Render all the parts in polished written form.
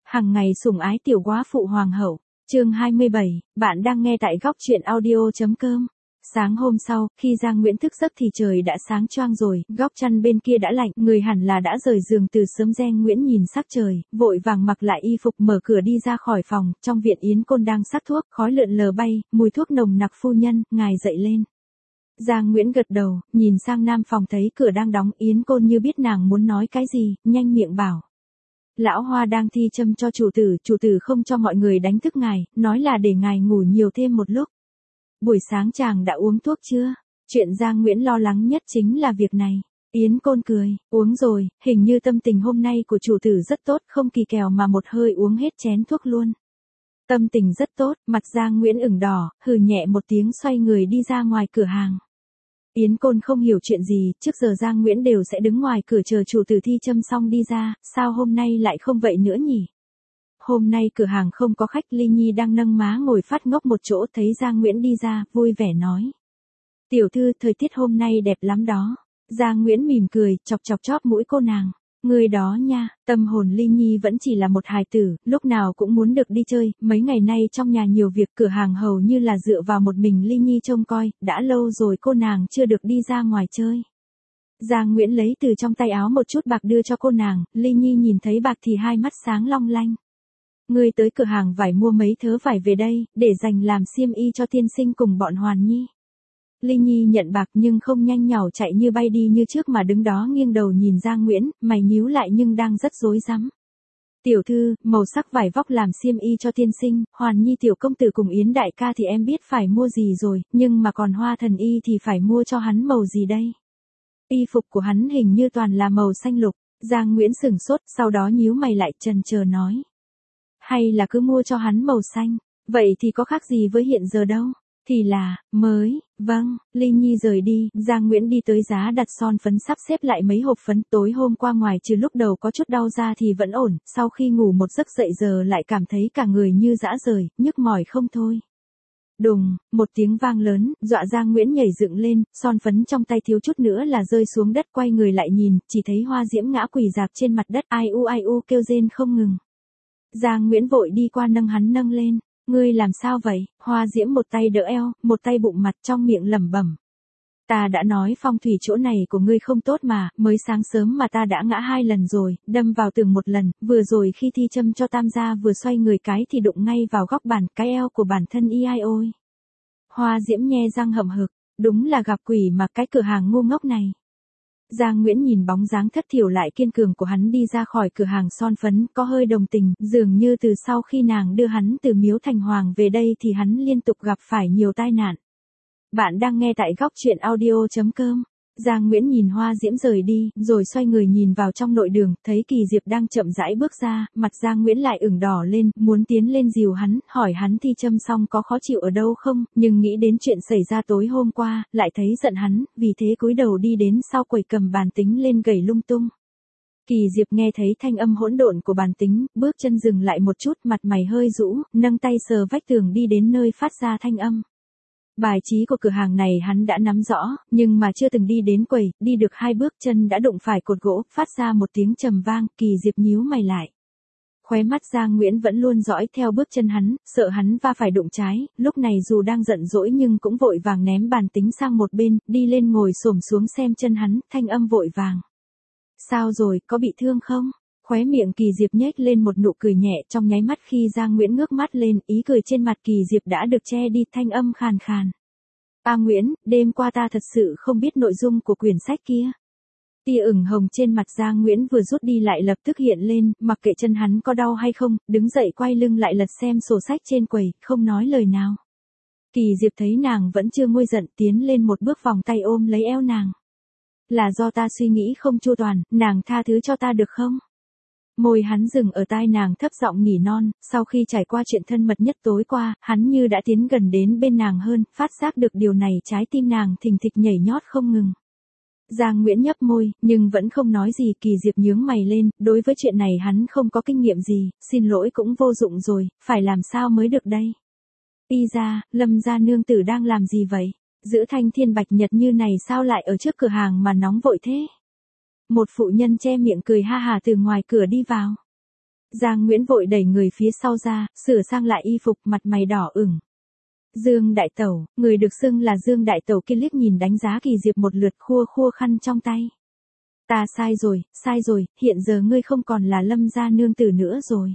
Hằng ngày sủng ái tiểu góa phụ hoàng hậu. Chương 27, bạn đang nghe tại góc truyện audio.com. Sáng hôm sau, khi Giang Nguyễn thức giấc thì trời đã sáng choang rồi, góc chăn bên kia đã lạnh, người hẳn là đã rời giường từ sớm. Giang Nguyễn nhìn sắc trời, vội vàng mặc lại y phục mở cửa đi ra khỏi phòng, trong viện Yến Côn đang sắc thuốc, khói lượn lờ bay, mùi thuốc nồng nặc. Phu nhân, ngài dậy lên. Giang Nguyễn gật đầu, nhìn sang nam phòng thấy cửa đang đóng, Yến Côn như biết nàng muốn nói cái gì, nhanh miệng bảo. Lão Hoa đang thi châm cho chủ tử không cho mọi người đánh thức ngài, nói là để ngài ngủ nhiều thêm một lúc. Buổi sáng chàng đã uống thuốc chưa? Chuyện Giang Nguyễn lo lắng nhất chính là việc này. Yến Côn cười, uống rồi, hình như tâm tình hôm nay của chủ tử rất tốt, không kỳ kèo mà một hơi uống hết chén thuốc luôn. Tâm tình rất tốt, mặt Giang Nguyễn ửng đỏ, hừ nhẹ một tiếng xoay người đi ra ngoài cửa hàng. Yến Côn không hiểu chuyện gì, trước giờ Giang Nguyễn đều sẽ đứng ngoài cửa chờ chủ tử thi châm xong đi ra, sao hôm nay lại không vậy nữa nhỉ? Hôm nay cửa hàng không có khách, Ly Nhi đang nâng má ngồi phát ngốc một chỗ, thấy Giang Nguyễn đi ra, vui vẻ nói. Tiểu thư, thời tiết hôm nay đẹp lắm đó. Giang Nguyễn mỉm cười, chọc chóp mũi cô nàng. Người đó nha, tâm hồn Ly Nhi vẫn chỉ là một hài tử, lúc nào cũng muốn được đi chơi, mấy ngày nay trong nhà nhiều việc, cửa hàng hầu như là dựa vào một mình Ly Nhi trông coi, đã lâu rồi cô nàng chưa được đi ra ngoài chơi. Giang Nguyễn lấy từ trong tay áo một chút bạc đưa cho cô nàng, Ly Nhi nhìn thấy bạc thì hai mắt sáng long lanh. Ngươi tới cửa hàng vải mua mấy thớ vải về đây, để dành làm xiêm y cho tiên sinh cùng bọn Hoàn Nhi. Ly Nhi nhận bạc nhưng không nhanh nhảu chạy như bay đi như trước mà đứng đó nghiêng đầu nhìn Giang Nguyễn, mày nhíu lại nhưng đang rất rối rắm. Tiểu thư, màu sắc vải vóc làm xiêm y cho tiên sinh, Hoàn Nhi tiểu công tử cùng Yến đại ca thì em biết phải mua gì rồi, nhưng mà còn Hoa thần y thì phải mua cho hắn màu gì đây? Y phục của hắn hình như toàn là màu xanh lục. Giang Nguyễn sửng sốt, sau đó nhíu mày lại chần chờ nói. Hay là cứ mua cho hắn màu xanh, vậy thì có khác gì với hiện giờ đâu? Thì là, mới, vâng, Ly Nhi rời đi, Giang Nguyễn đi tới giá đặt son phấn sắp xếp lại mấy hộp phấn, tối hôm qua ngoài trừ lúc đầu có chút đau da thì vẫn ổn, sau khi ngủ một giấc dậy giờ lại cảm thấy cả người như dã rời, nhức mỏi không thôi. Đùng, một tiếng vang lớn, dọa Giang Nguyễn nhảy dựng lên, son phấn trong tay thiếu chút nữa là rơi xuống đất, quay người lại nhìn, chỉ thấy Hoa Diễm ngã quỳ rạp trên mặt đất, ai u kêu rên không ngừng. Giang Nguyễn vội đi qua nâng hắn lên. Ngươi làm sao vậy? Hoa Diễm một tay đỡ eo, một tay bụng mặt, trong miệng lẩm bẩm. Ta đã nói phong thủy chỗ này của ngươi không tốt mà, mới sáng sớm mà ta đã ngã 2 lần rồi, đâm vào tường 1 lần, vừa rồi khi thi châm cho Tam gia vừa xoay người cái thì đụng ngay vào góc bàn, cái eo của bản thân y ai ôi. Hoa Diễm nhe răng hậm hực, đúng là gặp quỷ mà, cái cửa hàng ngu ngốc này. Giang Nguyễn nhìn bóng dáng thất thiểu lại kiên cường của hắn đi ra khỏi cửa hàng son phấn, có hơi đồng tình, dường như từ sau khi nàng đưa hắn từ Miếu Thành Hoàng về đây thì hắn liên tục gặp phải nhiều tai nạn. Bạn đang nghe tại góc truyện audio.com. Giang Nguyễn nhìn Hoa Diễm rời đi, rồi xoay người nhìn vào trong nội đường, thấy Kỳ Diệp đang chậm rãi bước ra, mặt Giang Nguyễn lại ửng đỏ lên, muốn tiến lên dìu hắn, hỏi hắn thi châm xong có khó chịu ở đâu không, nhưng nghĩ đến chuyện xảy ra tối hôm qua, lại thấy giận hắn, vì thế cúi đầu đi đến sau quầy cầm bàn tính lên gảy lung tung. Kỳ Diệp nghe thấy thanh âm hỗn độn của bàn tính, bước chân dừng lại một chút, mặt mày hơi rũ, nâng tay sờ vách tường đi đến nơi phát ra thanh âm. Bài trí của cửa hàng này hắn đã nắm rõ, nhưng mà chưa từng đi đến quầy, đi được 2 bước chân đã đụng phải cột gỗ, phát ra một tiếng trầm vang, Kỳ Diệp nhíu mày lại. Khóe mắt Giang Nguyễn vẫn luôn dõi theo bước chân hắn, sợ hắn va phải đụng trái, lúc này dù đang giận dỗi nhưng cũng vội vàng ném bàn tính sang một bên, đi lên ngồi xổm xuống xem chân hắn, thanh âm vội vàng. Sao rồi, có bị thương không? Khóe miệng Kỳ Diệp nhếch lên một nụ cười nhẹ, trong nháy mắt khi Giang Nguyễn ngước mắt lên, ý cười trên mặt Kỳ Diệp đã được che đi, thanh âm khàn khàn. A Nguyễn, đêm qua ta thật sự không biết nội dung của quyển sách kia. Tia ửng hồng trên mặt Giang Nguyễn vừa rút đi lại lập tức hiện lên, mặc kệ chân hắn có đau hay không, đứng dậy quay lưng lại lật xem sổ sách trên quầy, không nói lời nào. Kỳ Diệp thấy nàng vẫn chưa nguôi giận, tiến lên một bước vòng tay ôm lấy eo nàng. Là do ta suy nghĩ không chu toàn, nàng tha thứ cho ta được không? Môi hắn dừng ở tai nàng thấp giọng nỉ non, sau khi trải qua chuyện thân mật nhất tối qua, hắn như đã tiến gần đến bên nàng hơn, phát giác được điều này trái tim nàng thình thịch nhảy nhót không ngừng. Giang Nguyễn nhấp môi, nhưng vẫn không nói gì, Kỳ Diệp nhướng mày lên, đối với chuyện này hắn không có kinh nghiệm gì, xin lỗi cũng vô dụng rồi, phải làm sao mới được đây? Y ra, Lâm gia nương tử đang làm gì vậy? Giữ thanh thiên bạch nhật như này sao lại ở trước cửa hàng mà nóng vội thế? Một phụ nhân che miệng cười ha hà từ ngoài cửa đi vào. Giang Nguyễn vội đẩy người phía sau ra, sửa sang lại y phục, mặt mày đỏ ửng. Dương Đại Tẩu, người được xưng là Dương Đại Tẩu kia liếc nhìn đánh giá Kỳ Diệp một lượt, khua khua khăn trong tay. Ta sai rồi, hiện giờ ngươi không còn là Lâm gia nương tử nữa rồi.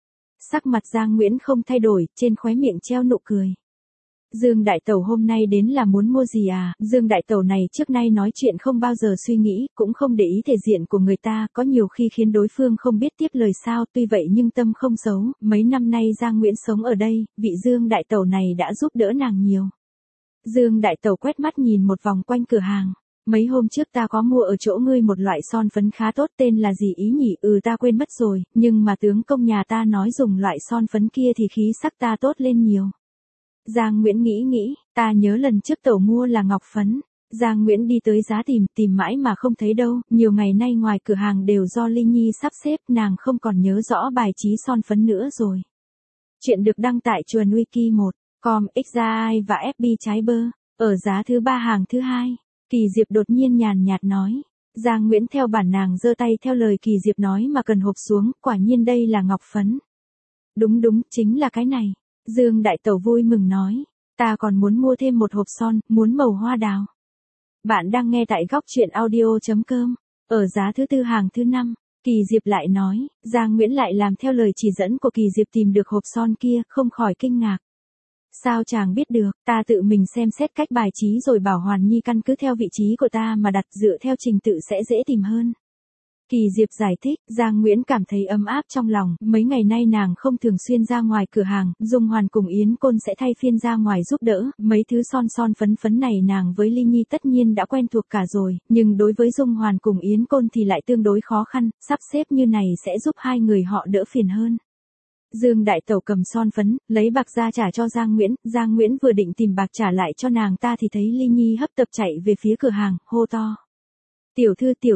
Sắc mặt Giang Nguyễn không thay đổi, trên khóe miệng treo nụ cười. Dương Đại Tẩu hôm nay đến là muốn mua gì à? Dương Đại Tẩu này trước nay nói chuyện không bao giờ suy nghĩ, cũng không để ý thể diện của người ta, có nhiều khi khiến đối phương không biết tiếp lời sao, tuy vậy nhưng tâm không xấu, mấy năm nay Giang Nguyễn sống ở đây, vị Dương Đại Tẩu này đã giúp đỡ nàng nhiều. Dương Đại Tẩu quét mắt nhìn một vòng quanh cửa hàng. Mấy hôm trước ta có mua ở chỗ ngươi một loại son phấn khá tốt, tên là gì ý nhỉ? Ta quên mất rồi, nhưng mà tướng công nhà ta nói dùng loại son phấn kia thì khí sắc ta tốt lên nhiều. Giang Nguyễn nghĩ, ta nhớ lần trước tẩu mua là ngọc phấn. Giang Nguyễn đi tới giá tìm mãi mà không thấy đâu, nhiều ngày nay ngoài cửa hàng đều do Linh Nhi sắp xếp, nàng không còn nhớ rõ bài trí son phấn nữa rồi. Chuyện được đăng tại Chuồn Wiki 1.com, XAI và FB trái bơ, ở giá thứ 3 hàng thứ 2. Kỳ Diệp đột nhiên nhàn nhạt nói. Giang Nguyễn theo bản nàng giơ tay theo lời Kỳ Diệp nói mà cần hộp xuống, quả nhiên đây là ngọc phấn. Đúng, chính là cái này. Dương Đại Tẩu vui mừng nói. Ta còn muốn mua thêm một hộp son, muốn màu hoa đào. Bạn đang nghe tại góc truyện audio.com. Ở giá thứ 4 hàng thứ 5. Kỳ Diệp lại nói. Giang Nguyễn lại làm theo lời chỉ dẫn của Kỳ Diệp tìm được hộp son kia, không khỏi kinh ngạc. Sao chàng biết được? Ta tự mình xem xét cách bài trí rồi bảo Hoàn Nhi căn cứ theo vị trí của ta mà đặt, dựa theo trình tự sẽ dễ tìm hơn. Kỳ Diệp giải thích. Giang Nguyễn cảm thấy ấm áp trong lòng, mấy ngày nay nàng không thường xuyên ra ngoài cửa hàng, Dung Hoàn cùng Yến Côn sẽ thay phiên ra ngoài giúp đỡ, mấy thứ son phấn này nàng với Linh Nhi tất nhiên đã quen thuộc cả rồi, nhưng đối với Dung Hoàn cùng Yến Côn thì lại tương đối khó khăn, sắp xếp như này sẽ giúp hai người họ đỡ phiền hơn. Dương Đại Tẩu cầm son phấn, lấy bạc ra trả cho Giang Nguyễn vừa định tìm bạc trả lại cho nàng ta thì thấy Linh Nhi hấp tấp chạy về phía cửa hàng, hô to. Tiểu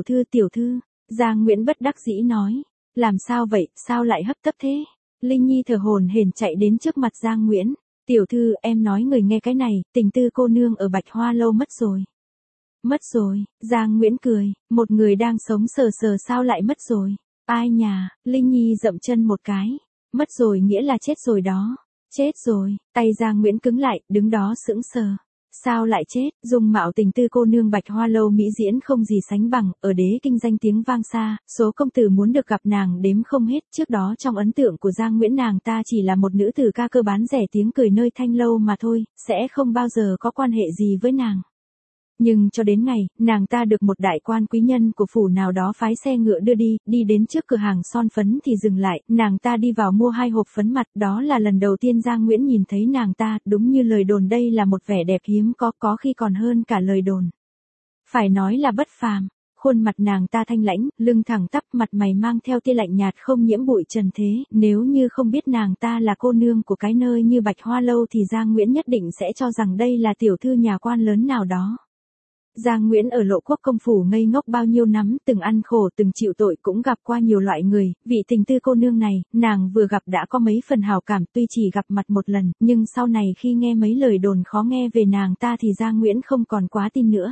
thư, Giang Nguyễn bất đắc dĩ nói. Làm sao vậy, sao lại hấp tấp thế? Linh Nhi thở hổn hển chạy đến trước mặt Giang Nguyễn. Tiểu thư, em nói người nghe cái này, Tình Tư cô nương ở Bạch Hoa Lâu mất rồi. Mất rồi, Giang Nguyễn cười, một người đang sống sờ sao lại mất rồi? Ai nhà? Linh Nhi dậm chân một cái. Mất rồi nghĩa là chết rồi đó. Chết rồi, tay Giang Nguyễn cứng lại, đứng đó sững sờ. Sao lại chết? Dung mạo Tình Tư cô nương Bạch Hoa Lâu mỹ diễn không gì sánh bằng, ở Đế Kinh danh tiếng vang xa, số công tử muốn được gặp nàng đếm không hết, trước đó trong ấn tượng của Giang Nguyễn nàng ta chỉ là một nữ tử ca cơ bán rẻ tiếng cười nơi thanh lâu mà thôi, sẽ không bao giờ có quan hệ gì với nàng. Nhưng cho đến ngày, nàng ta được một đại quan quý nhân của phủ nào đó phái xe ngựa đưa đi đến trước cửa hàng son phấn thì dừng lại, nàng ta đi vào mua 2 hộp phấn mặt, đó là lần đầu tiên Giang Nguyễn nhìn thấy nàng ta, đúng như lời đồn đây là một vẻ đẹp hiếm có khi còn hơn cả lời đồn. Phải nói là bất phàm, khuôn mặt nàng ta thanh lãnh, lưng thẳng tắp, mặt mày mang theo tia lạnh nhạt không nhiễm bụi trần thế, nếu như không biết nàng ta là cô nương của cái nơi như Bạch Hoa Lâu thì Giang Nguyễn nhất định sẽ cho rằng đây là tiểu thư nhà quan lớn nào đó. Giang Nguyễn ở Lộ Quốc công phủ ngây ngốc bao nhiêu năm, từng ăn khổ từng chịu tội cũng gặp qua nhiều loại người, vị Tình Tư cô nương này, nàng vừa gặp đã có mấy phần hảo cảm, tuy chỉ gặp mặt một lần, nhưng sau này khi nghe mấy lời đồn khó nghe về nàng ta thì Giang Nguyễn không còn quá tin nữa.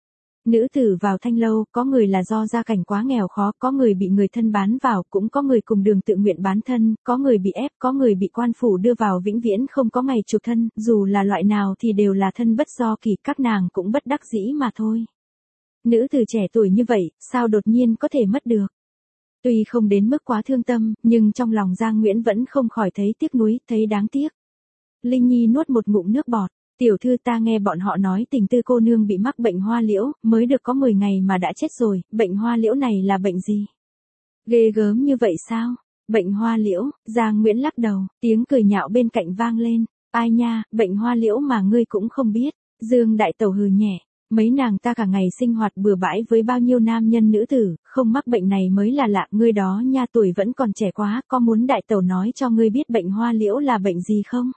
Nữ tử vào thanh lâu, có người là do gia cảnh quá nghèo khó, có người bị người thân bán vào, cũng có người cùng đường tự nguyện bán thân, có người bị ép, có người bị quan phủ đưa vào vĩnh viễn không có ngày chuộc thân, dù là loại nào thì đều là thân bất do kỳ, các nàng cũng bất đắc dĩ mà thôi. Nữ tử trẻ tuổi như vậy, sao đột nhiên có thể mất được? Tuy không đến mức quá thương tâm, nhưng trong lòng Giang Nguyễn vẫn không khỏi thấy tiếc nuối, thấy đáng tiếc. Linh Nhi nuốt một ngụm nước bọt. Tiểu thư, ta nghe bọn họ nói Tình Tư cô nương bị mắc bệnh hoa liễu, mới được có 10 ngày mà đã chết rồi, bệnh hoa liễu này là bệnh gì? Ghê gớm như vậy sao? Bệnh hoa liễu, Giang Nguyễn lắc đầu, tiếng cười nhạo bên cạnh vang lên. Ai nha, bệnh hoa liễu mà ngươi cũng không biết. Dương Đại Tẩu hừ nhẹ, mấy nàng ta cả ngày sinh hoạt bừa bãi với bao nhiêu nam nhân nữ tử, không mắc bệnh này mới là lạ, ngươi đó nha tuổi vẫn còn trẻ quá, có muốn Đại Tẩu nói cho ngươi biết bệnh hoa liễu là bệnh gì không?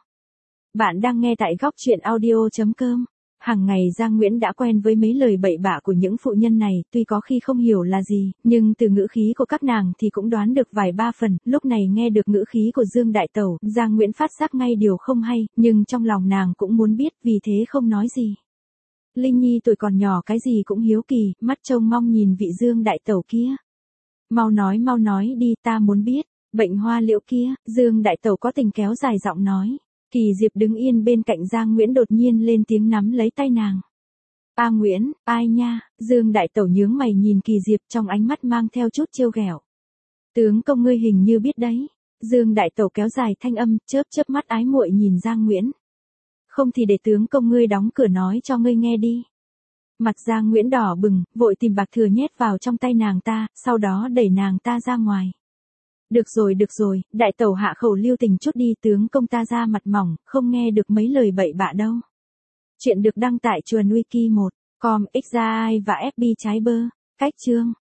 Bạn đang nghe tại góc truyện audio.com. Hàng ngày Giang Nguyễn đã quen với mấy lời bậy bạ của những phụ nhân này, tuy có khi không hiểu là gì, nhưng từ ngữ khí của các nàng thì cũng đoán được vài ba phần, lúc này nghe được ngữ khí của Dương Đại Tẩu, Giang Nguyễn phát giác ngay điều không hay, nhưng trong lòng nàng cũng muốn biết, vì thế không nói gì. Linh Nhi tuổi còn nhỏ cái gì cũng hiếu kỳ, mắt trông mong nhìn vị Dương Đại Tẩu kia. Mau nói đi, ta muốn biết. Bệnh hoa liễu kia, Dương Đại Tẩu có tình kéo dài giọng nói. Kỳ Diệp đứng yên bên cạnh Giang Nguyễn đột nhiên lên tiếng nắm lấy tay nàng. A Nguyễn, ai nha, Dương Đại Tẩu nhướng mày nhìn Kỳ Diệp trong ánh mắt mang theo chút trêu ghẹo. Tướng công ngươi hình như biết đấy. Dương Đại Tẩu kéo dài thanh âm, chớp chớp mắt ái muội nhìn Giang Nguyễn. Không thì để tướng công ngươi đóng cửa nói cho ngươi nghe đi. Mặt Giang Nguyễn đỏ bừng, vội tìm bạc thừa nhét vào trong tay nàng ta, sau đó đẩy nàng ta ra ngoài. Được rồi, Đại Tẩu hạ khẩu lưu tình chút đi, tướng công ta ra mặt mỏng, không nghe được mấy lời bậy bạ đâu. Chuyện được đăng tại Chuồn Wiki 1, com, Xai và FB trái bơ, cách chương.